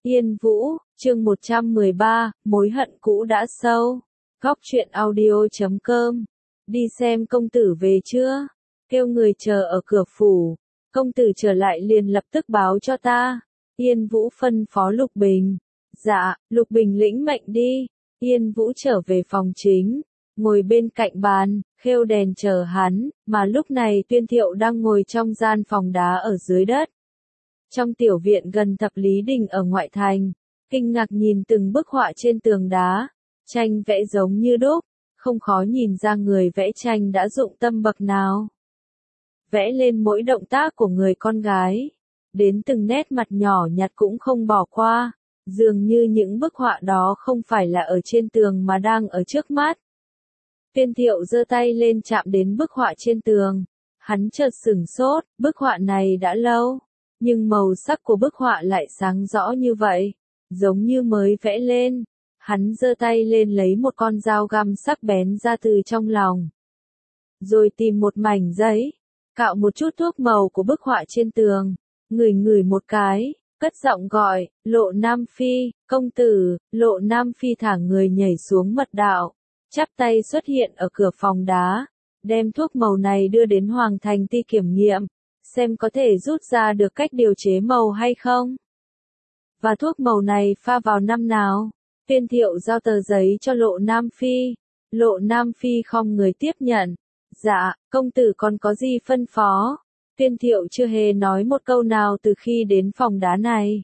Yên Vũ, chương 113, mối hận cũ đã sâu. Góc truyện audio.com. Đi xem công tử về chưa? Kêu người chờ ở cửa phủ. Công tử trở lại liền lập tức báo cho ta. Yên Vũ phân phó Lục Bình. Dạ, Lục Bình lĩnh mệnh đi. Yên Vũ trở về phòng chính, ngồi bên cạnh bàn, khêu đèn chờ hắn, mà lúc này Tuyên Thiệu đang ngồi trong gian phòng đá ở dưới đất. Trong tiểu viện gần Thập Lý Đình ở ngoại thành, kinh ngạc nhìn từng bức họa trên tường đá, tranh vẽ giống như đúc, không khó nhìn ra người vẽ tranh đã dụng tâm bậc nào. Vẽ lên mỗi động tác của người con gái, đến từng nét mặt nhỏ nhặt cũng không bỏ qua, dường như những bức họa đó không phải là ở trên tường mà đang ở trước mắt. Tuyên Thiệu giơ tay lên chạm đến bức họa trên tường, hắn chợt sửng sốt, bức họa này đã lâu, nhưng màu sắc của bức họa lại sáng rõ như vậy, giống như mới vẽ lên. Hắn giơ tay lên lấy một con dao găm sắc bén ra từ trong lòng, rồi tìm một mảnh giấy, cạo một chút thuốc màu của bức họa trên tường, ngửi một cái, cất giọng gọi, Lộ Nam Phi, công tử. Lộ Nam Phi thả người nhảy xuống mật đạo, chắp tay xuất hiện ở cửa phòng đá, đem thuốc màu này đưa đến Hoàng Thành Ti kiểm nghiệm, xem có thể rút ra được cách điều chế màu hay không. Và thuốc màu này pha vào năm nào? Tuyên Thiệu giao tờ giấy cho Lộ Nam Phi. Lộ Nam Phi khom người tiếp nhận. Dạ, công tử còn có gì phân phó? Tuyên Thiệu chưa hề nói một câu nào từ khi đến phòng đá này.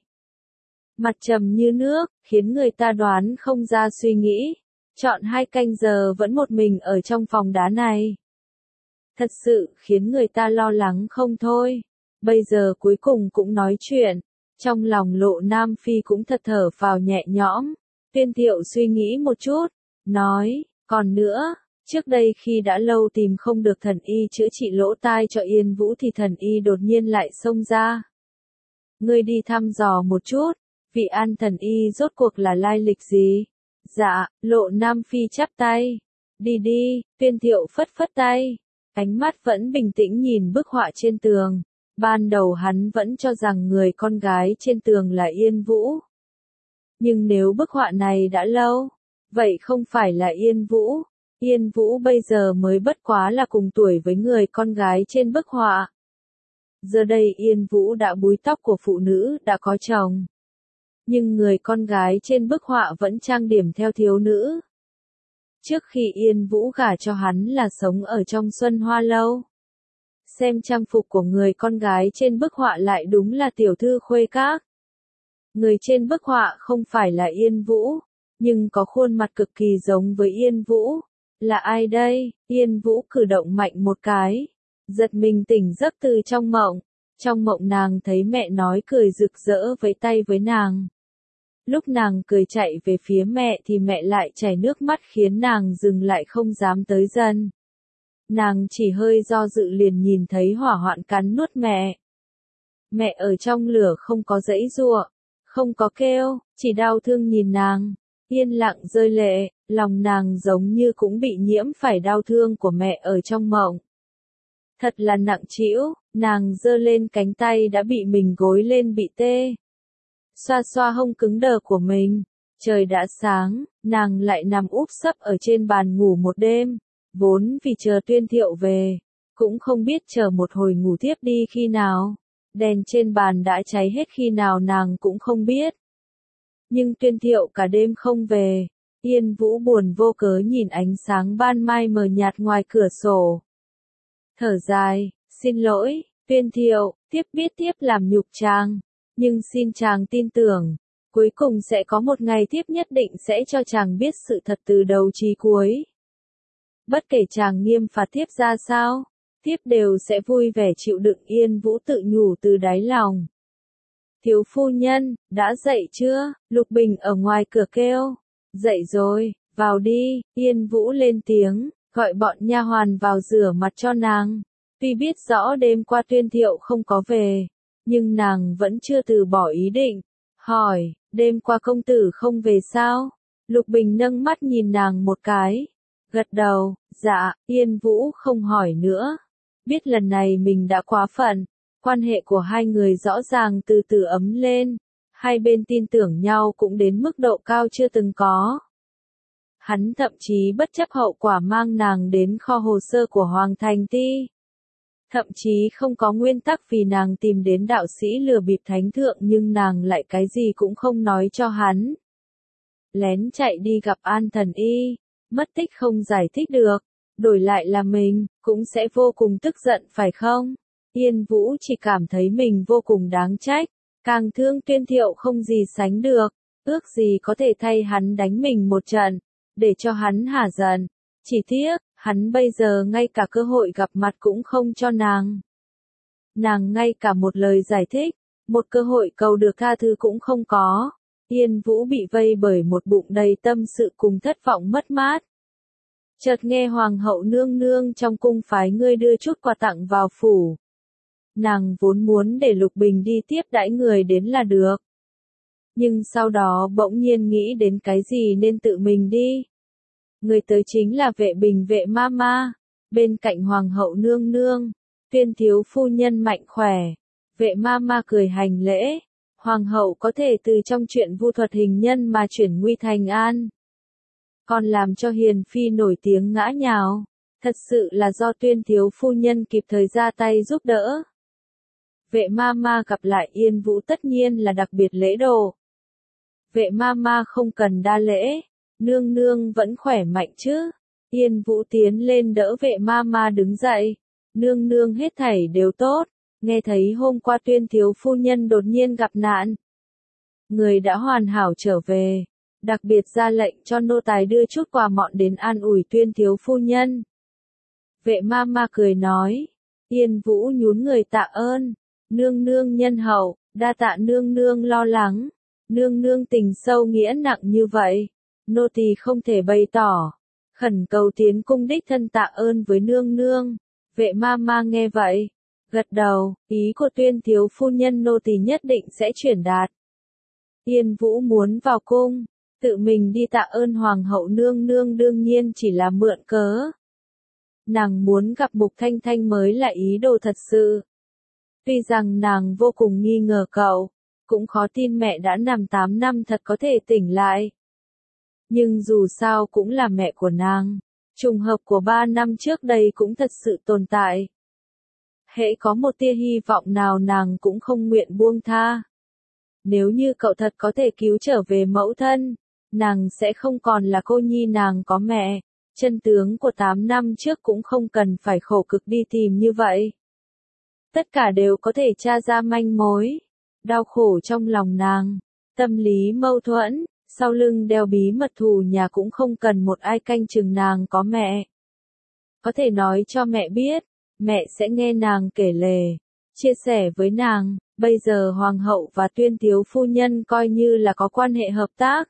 Mặt trầm như nước, khiến người ta đoán không ra suy nghĩ. Chọn 2 canh giờ vẫn một mình ở trong phòng đá này. Thật sự khiến người ta lo lắng không thôi. Bây giờ cuối cùng cũng nói chuyện. Trong lòng Lộ Nam Phi cũng thật thở phào nhẹ nhõm. Tuyên Thiệu suy nghĩ một chút, nói, còn nữa, trước đây khi đã lâu tìm không được thần y chữa trị lỗ tai cho Yên Vũ thì thần y đột nhiên lại xông ra. Ngươi đi thăm dò một chút, vị An thần y rốt cuộc là lai lịch gì? Dạ, Lộ Nam Phi chắp tay. Đi đi, Tuyên Thiệu phất phất tay. Ánh mắt vẫn bình tĩnh nhìn bức họa trên tường. Ban đầu hắn vẫn cho rằng người con gái trên tường là Yên Vũ. Nhưng nếu bức họa này đã lâu, vậy không phải là Yên Vũ. Yên Vũ bây giờ mới bất quá là cùng tuổi với người con gái trên bức họa. Giờ đây Yên Vũ đã búi tóc của phụ nữ đã có chồng. Nhưng người con gái trên bức họa vẫn trang điểm theo thiếu nữ. Trước khi Yên Vũ gả cho hắn là sống ở trong Xuân Hoa Lâu. Xem trang phục của người con gái trên bức họa lại đúng là tiểu thư khuê các. Người trên bức họa không phải là Yên Vũ, nhưng có khuôn mặt cực kỳ giống với Yên Vũ. Là ai đây? Yên Vũ cử động mạnh một cái, giật mình tỉnh giấc từ trong mộng. Trong mộng nàng thấy mẹ nói cười rực rỡ với tay với nàng. Lúc nàng cười chạy về phía mẹ thì mẹ lại chảy nước mắt khiến nàng dừng lại không dám tới gần. Nàng chỉ hơi do dự liền nhìn thấy hỏa hoạn cắn nuốt mẹ. Mẹ ở trong lửa không có giãy giụa, không có kêu, chỉ đau thương nhìn nàng, yên lặng rơi lệ, lòng nàng giống như cũng bị nhiễm phải đau thương của mẹ ở trong mộng. Thật là nặng trĩu, nàng giơ lên cánh tay đã bị mình gối lên bị tê. Xoa xoa hông cứng đờ của mình, trời đã sáng, nàng lại nằm úp sấp ở trên bàn ngủ một đêm, vốn vì chờ Tuyên Thiệu về, cũng không biết chờ một hồi ngủ tiếp đi khi nào. Đèn trên bàn đã cháy hết khi nào nàng cũng không biết. Nhưng Tuyên Thiệu cả đêm không về, Yên Vũ buồn vô cớ nhìn ánh sáng ban mai mờ nhạt ngoài cửa sổ. Thở dài, xin lỗi, Tuyên Thiệu, tiếp biết tiếp làm nhục chàng, nhưng xin chàng tin tưởng, cuối cùng sẽ có một ngày tiếp nhất định sẽ cho chàng biết sự thật từ đầu chí cuối. Bất kể chàng nghiêm phạt tiếp ra sao, tiếp đều sẽ vui vẻ chịu đựng. Yên Vũ tự nhủ từ đáy lòng. Thiếu phu nhân, đã dậy chưa? Lục Bình ở ngoài cửa kêu. Dậy rồi, vào đi. Yên Vũ lên tiếng, gọi bọn nha hoàn vào rửa mặt cho nàng. Tuy biết rõ đêm qua Tuyên Thiệu không có về, nhưng nàng vẫn chưa từ bỏ ý định. Hỏi, đêm qua công tử không về sao? Lục Bình nâng mắt nhìn nàng một cái. Gật đầu, dạ. Yên Vũ không hỏi nữa. Biết lần này mình đã quá phận, quan hệ của hai người rõ ràng từ từ ấm lên. Hai bên tin tưởng nhau cũng đến mức độ cao chưa từng có. Hắn thậm chí bất chấp hậu quả mang nàng đến kho hồ sơ của Hoàng Thành Ti. Thậm chí không có nguyên tắc vì nàng tìm đến đạo sĩ lừa bịp thánh thượng nhưng nàng lại cái gì cũng không nói cho hắn. Lén chạy đi gặp An Thần Y, mất tích không giải thích được, đổi lại là mình, cũng sẽ vô cùng tức giận phải không? Yên Vũ chỉ cảm thấy mình vô cùng đáng trách, càng thương Tuyên Thiệu không gì sánh được, ước gì có thể thay hắn đánh mình một trận, để cho hắn hả giận. Chỉ tiếc, hắn bây giờ ngay cả cơ hội gặp mặt cũng không cho nàng. Nàng ngay cả một lời giải thích, một cơ hội cầu được tha thứ cũng không có. Yên Vũ bị vây bởi một bụng đầy tâm sự cùng thất vọng mất mát. Chợt nghe Hoàng hậu nương nương trong cung phái ngươi đưa chút quà tặng vào phủ. Nàng vốn muốn để Lục Bình đi tiếp đãi người đến là được. Nhưng sau đó bỗng nhiên nghĩ đến cái gì nên tự mình đi. Người tới chính là Vệ Bình Vệ Mama, bên cạnh Hoàng hậu nương nương, Tuyên thiếu phu nhân mạnh khỏe. Vệ Mama cười hành lễ, Hoàng hậu có thể từ trong chuyện vu thuật hình nhân mà chuyển nguy thành an. Còn làm cho Hiền Phi nổi tiếng ngã nhào, thật sự là do Tuyên thiếu phu nhân kịp thời ra tay giúp đỡ. Vệ Mama gặp lại Yên Vũ tất nhiên là đặc biệt lễ độ. Vệ Mama không cần đa lễ, nương nương vẫn khỏe mạnh chứ. Yên Vũ tiến lên đỡ Vệ Mama đứng dậy, nương nương hết thảy đều tốt, nghe thấy hôm qua Tuyên thiếu phu nhân đột nhiên gặp nạn. Người đã hoàn hảo trở về, đặc biệt ra lệnh cho nô tài đưa chút quà mọn đến an ủi Tuyên thiếu phu nhân. Vệ Mama cười nói, Yên Vũ nhún người tạ ơn, nương nương nhân hậu, đa tạ nương nương lo lắng, nương nương tình sâu nghĩa nặng như vậy, nô tỳ không thể bày tỏ, khẩn cầu tiến cung đích thân tạ ơn với nương nương. Vệ Mama nghe vậy, gật đầu, ý của Tuyên thiếu phu nhân nô tỳ nhất định sẽ truyền đạt. Yên Vũ muốn vào cung, tự mình đi tạ ơn Hoàng hậu nương nương đương nhiên chỉ là mượn cớ. Nàng muốn gặp Mục Thanh Thanh mới là ý đồ thật sự. Tuy rằng nàng vô cùng nghi ngờ cậu, cũng khó tin mẹ đã nằm 8 năm thật có thể tỉnh lại. Nhưng dù sao cũng là mẹ của nàng, trùng hợp của 3 năm trước đây cũng thật sự tồn tại. Hễ có một tia hy vọng nào nàng cũng không nguyện buông tha. Nếu như cậu thật có thể cứu trở về mẫu thân, nàng sẽ không còn là cô nhi nàng có mẹ. Chân tướng của 8 năm trước cũng không cần phải khổ cực đi tìm như vậy. Tất cả đều có thể tra ra manh mối. Đau khổ trong lòng nàng, tâm lý mâu thuẫn, sau lưng đeo bí mật thù nhà cũng không cần một ai canh chừng nàng có mẹ. Có thể nói cho mẹ biết, mẹ sẽ nghe nàng kể lể, chia sẻ với nàng, bây giờ Hoàng hậu và Tuyên thiếu phu nhân coi như là có quan hệ hợp tác.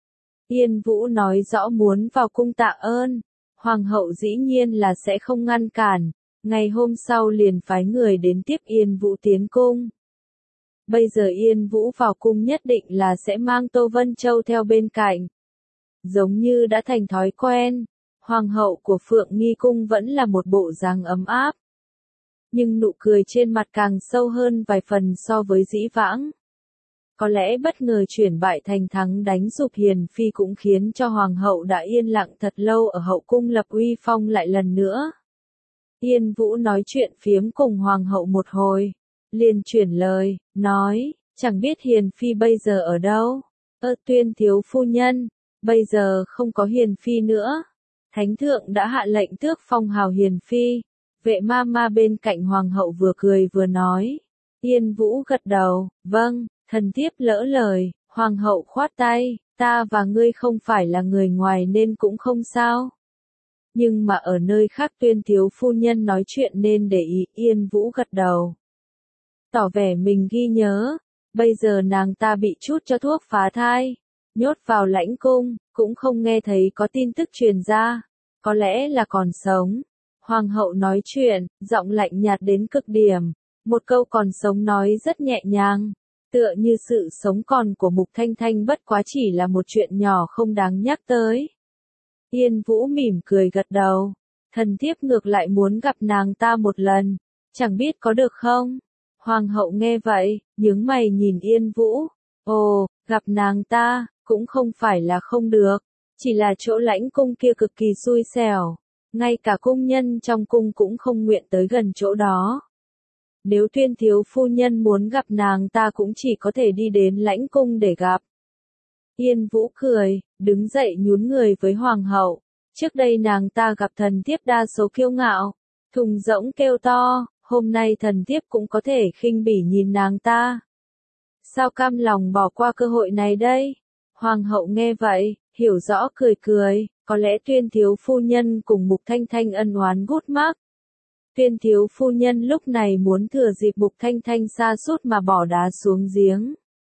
Yên Vũ nói rõ muốn vào cung tạ ơn, Hoàng hậu dĩ nhiên là sẽ không ngăn cản, ngày hôm sau liền phái người đến tiếp Yên Vũ tiến cung. Bây giờ Yên Vũ vào cung nhất định là sẽ mang Tô Vân Châu theo bên cạnh. Giống như đã thành thói quen, Hoàng hậu của Phượng Nghi Cung vẫn là một bộ dáng ấm áp. Nhưng nụ cười trên mặt càng sâu hơn vài phần so với dĩ vãng. Có lẽ bất ngờ chuyển bại thành thắng đánh sụp Hiền Phi cũng khiến cho Hoàng hậu đã yên lặng thật lâu ở hậu cung lập uy phong lại lần nữa. Yên Vũ nói chuyện phiếm cùng Hoàng hậu một hồi, liền chuyển lời, nói, chẳng biết Hiền Phi bây giờ ở đâu. Tuyên thiếu phu nhân, bây giờ không có Hiền Phi nữa. Thánh thượng đã hạ lệnh tước phong hào Hiền Phi. Vệ Mama bên cạnh Hoàng hậu vừa cười vừa nói. Yên Vũ gật đầu, vâng, thần thiếp lỡ lời. Hoàng hậu khoát tay, ta và ngươi không phải là người ngoài nên cũng không sao. Nhưng mà ở nơi khác Tuyên thiếu phu nhân nói chuyện nên để ý. Yên Vũ gật đầu, tỏ vẻ mình ghi nhớ. Bây giờ nàng ta bị chút cho thuốc phá thai, nhốt vào lãnh cung, cũng không nghe thấy có tin tức truyền ra. Có lẽ là còn sống. Hoàng hậu nói chuyện, giọng lạnh nhạt đến cực điểm. Một câu còn sống nói rất nhẹ nhàng. Tựa như sự sống còn của Mục Thanh Thanh bất quá chỉ là một chuyện nhỏ không đáng nhắc tới. Yên Vũ mỉm cười gật đầu. Thần thiếp ngược lại muốn gặp nàng ta một lần. Chẳng biết có được không? Hoàng hậu nghe vậy, nhướng mày nhìn Yên Vũ. Ồ, gặp nàng ta, cũng không phải là không được. Chỉ là chỗ lãnh cung kia cực kỳ xui xẻo. Ngay cả cung nhân trong cung cũng không nguyện tới gần chỗ đó. Nếu Tuyên thiếu phu nhân muốn gặp nàng ta cũng chỉ có thể đi đến lãnh cung để gặp. Yên Vũ cười, đứng dậy nhún người với hoàng hậu. Trước đây nàng ta gặp thần thiếp đa số kiêu ngạo, thùng rỗng kêu to, hôm nay thần thiếp cũng có thể khinh bỉ nhìn nàng ta. Sao cam lòng bỏ qua cơ hội này đây? Hoàng hậu nghe vậy, hiểu rõ cười cười, có lẽ Tuyên thiếu phu nhân cùng Mục Thanh Thanh ân oán gút mắc. Tuyên thiếu phu nhân lúc này muốn thừa dịp Mục Thanh Thanh sa sút mà bỏ đá xuống giếng.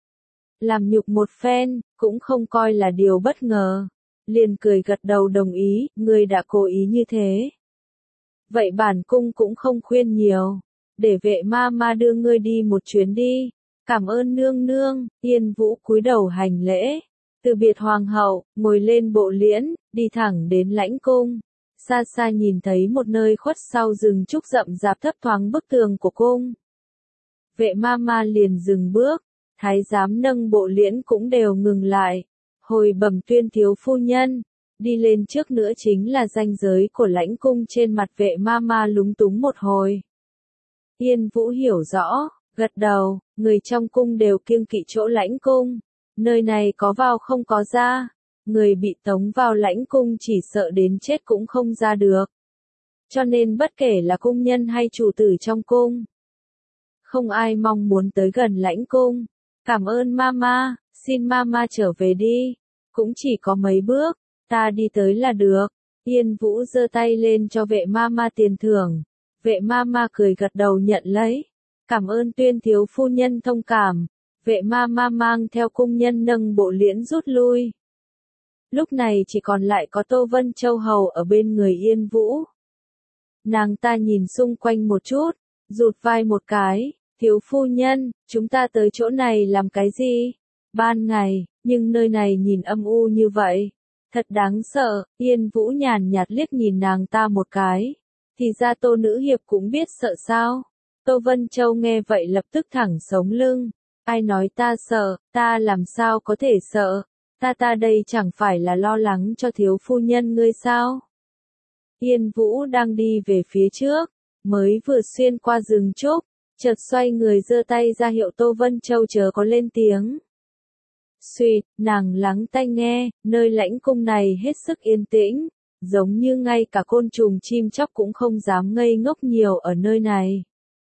Làm nhục một phen, cũng không coi là điều bất ngờ. Liền cười gật đầu đồng ý, ngươi đã cố ý như thế. Vậy bản cung cũng không khuyên nhiều. Để vệ ma ma đưa ngươi đi một chuyến đi. Cảm ơn nương nương. Yên Vũ cúi đầu hành lễ. Từ biệt hoàng hậu, ngồi lên bộ liễn, đi thẳng đến lãnh cung. Xa xa nhìn thấy một nơi khuất sau rừng trúc rậm rạp thấp thoáng bức tường của cung. Vệ ma ma liền dừng bước. Thái giám nâng bộ liễn cũng đều ngừng lại. Hồi bẩm Tuyên thiếu phu nhân, đi lên trước nữa chính là ranh giới của lãnh cung. Trên mặt vệ ma ma lúng túng một hồi. Yên Vũ hiểu rõ, gật đầu, người trong cung đều kiêng kỵ chỗ lãnh cung. Nơi này có vào không có ra. Người bị tống vào lãnh cung chỉ sợ đến chết cũng không ra được. Cho nên bất kể là cung nhân hay chủ tử trong cung, không ai mong muốn tới gần lãnh cung. Cảm ơn mama, xin mama trở về đi. Cũng chỉ có mấy bước, ta đi tới là được. Yên Vũ giơ tay lên cho vệ mama tiền thưởng. Vệ mama cười gật đầu nhận lấy. Cảm ơn Tuyên thiếu phu nhân thông cảm. Vệ mama mang theo cung nhân nâng bộ liễn rút lui. Lúc này chỉ còn lại có Tô Vân Châu hầu ở bên người Yên Vũ. Nàng ta nhìn xung quanh một chút, rụt vai một cái. Thiếu phu nhân, chúng ta tới chỗ này làm cái gì? Ban ngày, nhưng nơi này nhìn âm u như vậy. Thật đáng sợ. Yên Vũ nhàn nhạt liếc nhìn nàng ta một cái. Thì ra Tô nữ hiệp cũng biết sợ sao? Tô Vân Châu nghe vậy lập tức thẳng sống lưng. Ai nói ta sợ, ta làm sao có thể sợ? Ta đây chẳng phải là lo lắng cho thiếu phu nhân ngươi sao? Yên Vũ đang đi về phía trước, mới vừa xuyên qua rừng trúc, chợt xoay người giơ tay ra hiệu Tô Vân Châu chớ có lên tiếng. Suýt, nàng lắng tai nghe, nơi lãnh cung này hết sức yên tĩnh, giống như ngay cả côn trùng chim chóc cũng không dám ngây ngốc nhiều ở nơi này.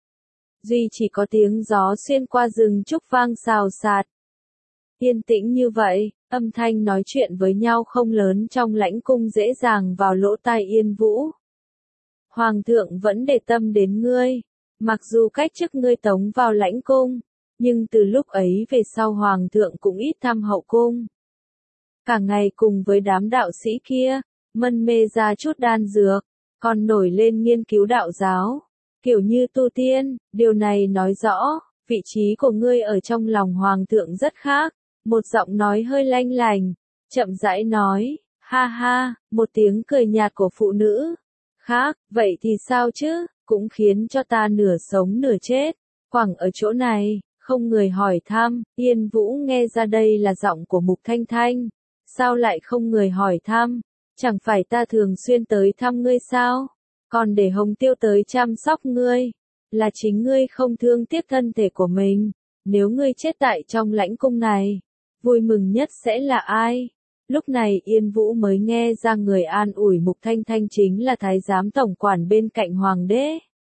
Duy chỉ có tiếng gió xuyên qua rừng trúc vang xào xạc. Yên tĩnh như vậy, âm thanh nói chuyện với nhau không lớn trong lãnh cung dễ dàng vào lỗ tai Yên Vũ. Hoàng thượng vẫn để tâm đến ngươi, mặc dù cách chức ngươi tống vào lãnh cung, nhưng từ lúc ấy về sau hoàng thượng cũng ít thăm hậu cung. Cả ngày cùng với đám đạo sĩ kia, mân mê ra chút đan dược, còn nổi lên nghiên cứu đạo giáo, kiểu như tu tiên, điều này nói rõ, vị trí của ngươi ở trong lòng hoàng thượng rất khác. Một giọng nói hơi lanh lành, chậm rãi nói, ha ha, một tiếng cười nhạt của phụ nữ. Khác, vậy thì sao chứ, cũng khiến cho ta nửa sống nửa chết, quẳng ở chỗ này, không người hỏi thăm. Yên Vũ nghe ra đây là giọng của Mục Thanh Thanh. Sao lại không người hỏi thăm? Chẳng phải ta thường xuyên tới thăm ngươi sao? Còn để Hồng Tiêu tới chăm sóc ngươi. Là chính ngươi không thương tiếc thân thể của mình. Nếu ngươi chết tại trong lãnh cung này, vui mừng nhất sẽ là ai? Lúc này Yên Vũ mới nghe ra người an ủi Mục Thanh Thanh chính là thái giám tổng quản bên cạnh hoàng đế.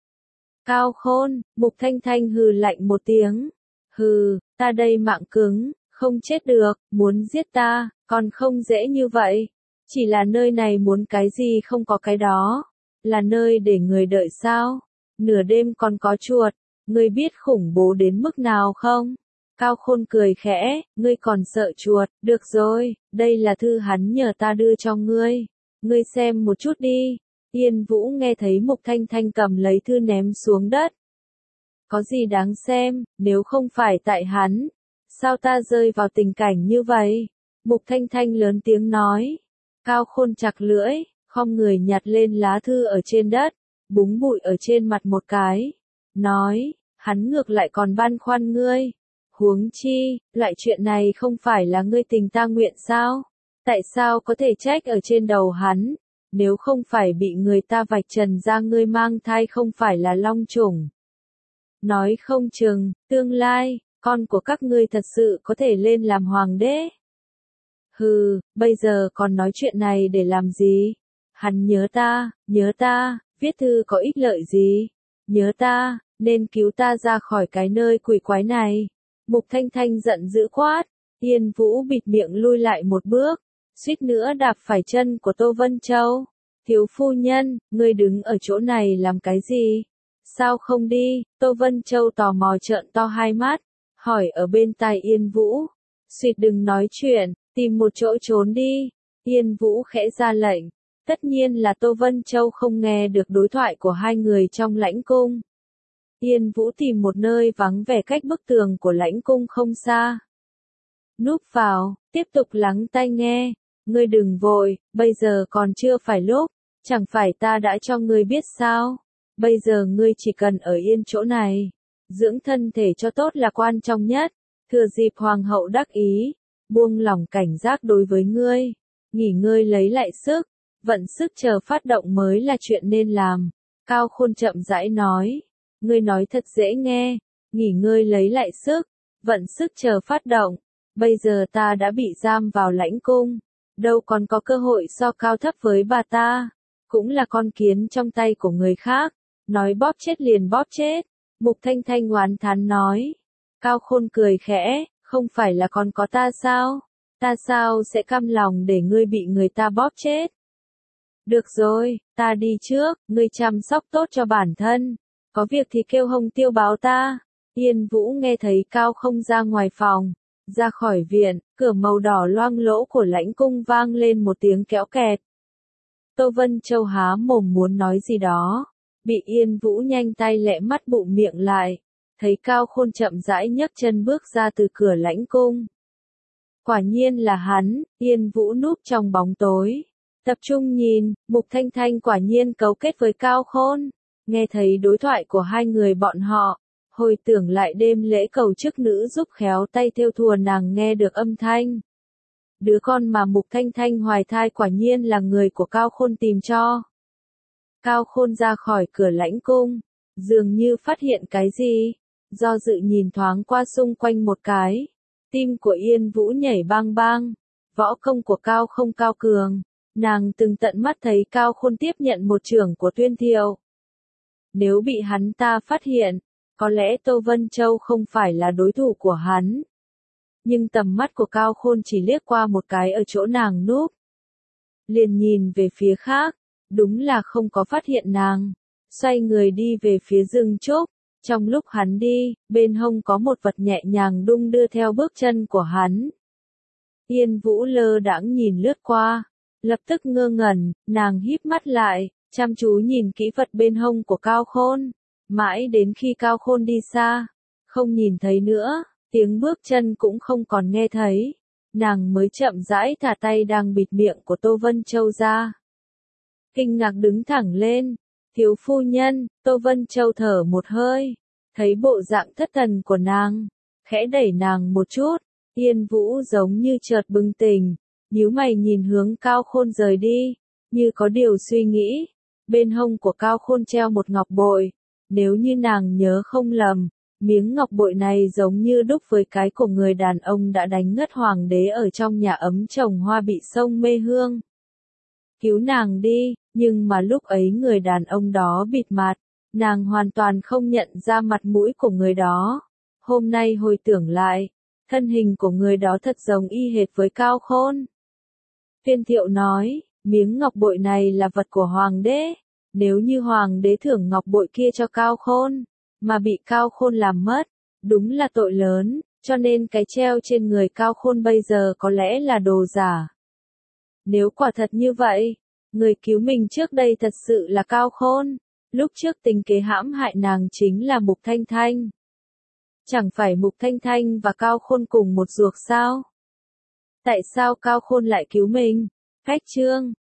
Cao Khôn, Mục Thanh Thanh hừ lạnh một tiếng. Hừ, ta đây mạng cứng, không chết được, muốn giết ta, còn không dễ như vậy. Chỉ là nơi này muốn cái gì không có cái đó. Là nơi để người đợi sao? Nửa đêm còn có chuột, ngươi biết khủng bố đến mức nào không? Cao Khôn cười khẽ, ngươi còn sợ chuột, được rồi, đây là thư hắn nhờ ta đưa cho ngươi. Ngươi xem một chút đi. Yên Vũ nghe thấy Mục Thanh Thanh cầm lấy thư ném xuống đất. Có gì đáng xem, nếu không phải tại hắn, sao ta rơi vào tình cảnh như vậy? Mục Thanh Thanh lớn tiếng nói. Cao Khôn chặt lưỡi, khom người nhặt lên lá thư ở trên đất, búng bụi ở trên mặt một cái. Nói, hắn ngược lại còn băn khoăn ngươi. Huống chi, loại chuyện này không phải là ngươi tình ta nguyện sao? Tại sao có thể trách ở trên đầu hắn? Nếu không phải bị người ta vạch trần ra ngươi mang thai không phải là long chủng. Nói không chừng, tương lai, con của các ngươi thật sự có thể lên làm hoàng đế. Hừ, bây giờ còn nói chuyện này để làm gì? Hắn nhớ ta, viết thư có ích lợi gì? Nhớ ta, nên cứu ta ra khỏi cái nơi quỷ quái này. Mục Thanh Thanh giận dữ quát, Yên Vũ bịt miệng lui lại một bước, suýt nữa đạp phải chân của Tô Vân Châu. Thiếu phu nhân, ngươi đứng ở chỗ này làm cái gì? Sao không đi? Tô Vân Châu tò mò trợn to hai mắt, hỏi ở bên tai Yên Vũ. Suýt đừng nói chuyện, tìm một chỗ trốn đi. Yên Vũ khẽ ra lệnh. Tất nhiên là Tô Vân Châu không nghe được đối thoại của hai người trong lãnh cung. Yên Vũ tìm một nơi vắng vẻ cách bức tường của lãnh cung không xa. Núp vào, tiếp tục lắng tai nghe. Ngươi đừng vội, bây giờ còn chưa phải lúc. Chẳng phải ta đã cho ngươi biết sao? Bây giờ ngươi chỉ cần ở yên chỗ này. Dưỡng thân thể cho tốt là quan trọng nhất. Thừa dịp hoàng hậu đắc ý, buông lỏng cảnh giác đối với ngươi. Nghỉ ngơi lấy lại sức, vận sức chờ phát động mới là chuyện nên làm. Cao Khôn chậm rãi nói. Ngươi nói thật dễ nghe, nghỉ ngơi lấy lại sức, vận sức chờ phát động. Bây giờ ta đã bị giam vào lãnh cung, đâu còn có cơ hội so cao thấp với bà ta. Cũng là con kiến trong tay của người khác, nói bóp chết liền bóp chết. Mục Thanh Thanh oán thán nói. Cao Khôn cười khẽ, không phải là còn có ta sao? Ta sao sẽ cam lòng để ngươi bị người ta bóp chết? Được rồi, ta đi trước, ngươi chăm sóc tốt cho bản thân. Có việc thì kêu Hồng Tiêu báo ta. Yên Vũ nghe thấy Cao Không ra ngoài phòng, ra khỏi viện, cửa màu đỏ loang lỗ của lãnh cung vang lên một tiếng kéo kẹt. Tô Vân Châu há mồm muốn nói gì đó, bị Yên Vũ nhanh tay lẹ mắt bụm miệng lại, thấy Cao Khôn chậm rãi nhấc chân bước ra từ cửa lãnh cung. Quả nhiên là hắn, Yên Vũ núp trong bóng tối, tập trung nhìn, Mục Thanh Thanh quả nhiên cấu kết với Cao Khôn. Nghe thấy đối thoại của hai người bọn họ, hồi tưởng lại đêm lễ cầu chức nữ giúp khéo tay thêu thùa nàng nghe được âm thanh. Đứa con mà Mục Thanh Thanh hoài thai quả nhiên là người của Cao Khôn tìm cho. Cao Khôn ra khỏi cửa lãnh cung, dường như phát hiện cái gì, do dự nhìn thoáng qua xung quanh một cái. Tim của Yên Vũ nhảy bang bang, võ công của Cao không cao cường, nàng từng tận mắt thấy Cao Khôn tiếp nhận một chưởng của Tuyên Thiệu. Nếu bị hắn ta phát hiện, có lẽ Tô Vân Châu không phải là đối thủ của hắn. Nhưng tầm mắt của Cao Khôn chỉ liếc qua một cái ở chỗ nàng núp. Liền nhìn về phía khác, đúng là không có phát hiện nàng. Xoay người đi về phía rừng trúc, trong lúc hắn đi, bên hông có một vật nhẹ nhàng đung đưa theo bước chân của hắn. Yên Vũ lơ đãng nhìn lướt qua, lập tức ngơ ngẩn, nàng híp mắt lại, chăm chú nhìn kỹ vật bên hông của Cao Khôn, mãi đến khi Cao Khôn đi xa, không nhìn thấy nữa, tiếng bước chân cũng không còn nghe thấy, nàng mới chậm rãi thả tay đang bịt miệng của Tô Vân Châu ra. Kinh ngạc đứng thẳng lên, thiếu phu nhân, Tô Vân Châu thở một hơi, thấy bộ dạng thất thần của nàng, khẽ đẩy nàng một chút, Yên Vũ giống như chợt bừng tỉnh, nhíu mày nhìn hướng Cao Khôn rời đi, như có điều suy nghĩ. Bên hông của Cao Khôn treo một ngọc bội, nếu như nàng nhớ không lầm, miếng ngọc bội này giống như đúc với cái của người đàn ông đã đánh ngất hoàng đế ở trong nhà ấm trồng hoa bị sông mê hương. Cứu nàng đi, nhưng mà lúc ấy người đàn ông đó bịt mặt, nàng hoàn toàn không nhận ra mặt mũi của người đó. Hôm nay hồi tưởng lại, thân hình của người đó thật giống y hệt với Cao Khôn. Tuyên Thiệu nói, miếng ngọc bội này là vật của hoàng đế, nếu như hoàng đế thưởng ngọc bội kia cho Cao Khôn, mà bị Cao Khôn làm mất, đúng là tội lớn, cho nên cái treo trên người Cao Khôn bây giờ có lẽ là đồ giả. Nếu quả thật như vậy, người cứu mình trước đây thật sự là Cao Khôn, lúc trước tính kế hãm hại nàng chính là Mục Thanh Thanh. Chẳng phải Mục Thanh Thanh và Cao Khôn cùng một ruột sao? Tại sao Cao Khôn lại cứu mình? Khách chương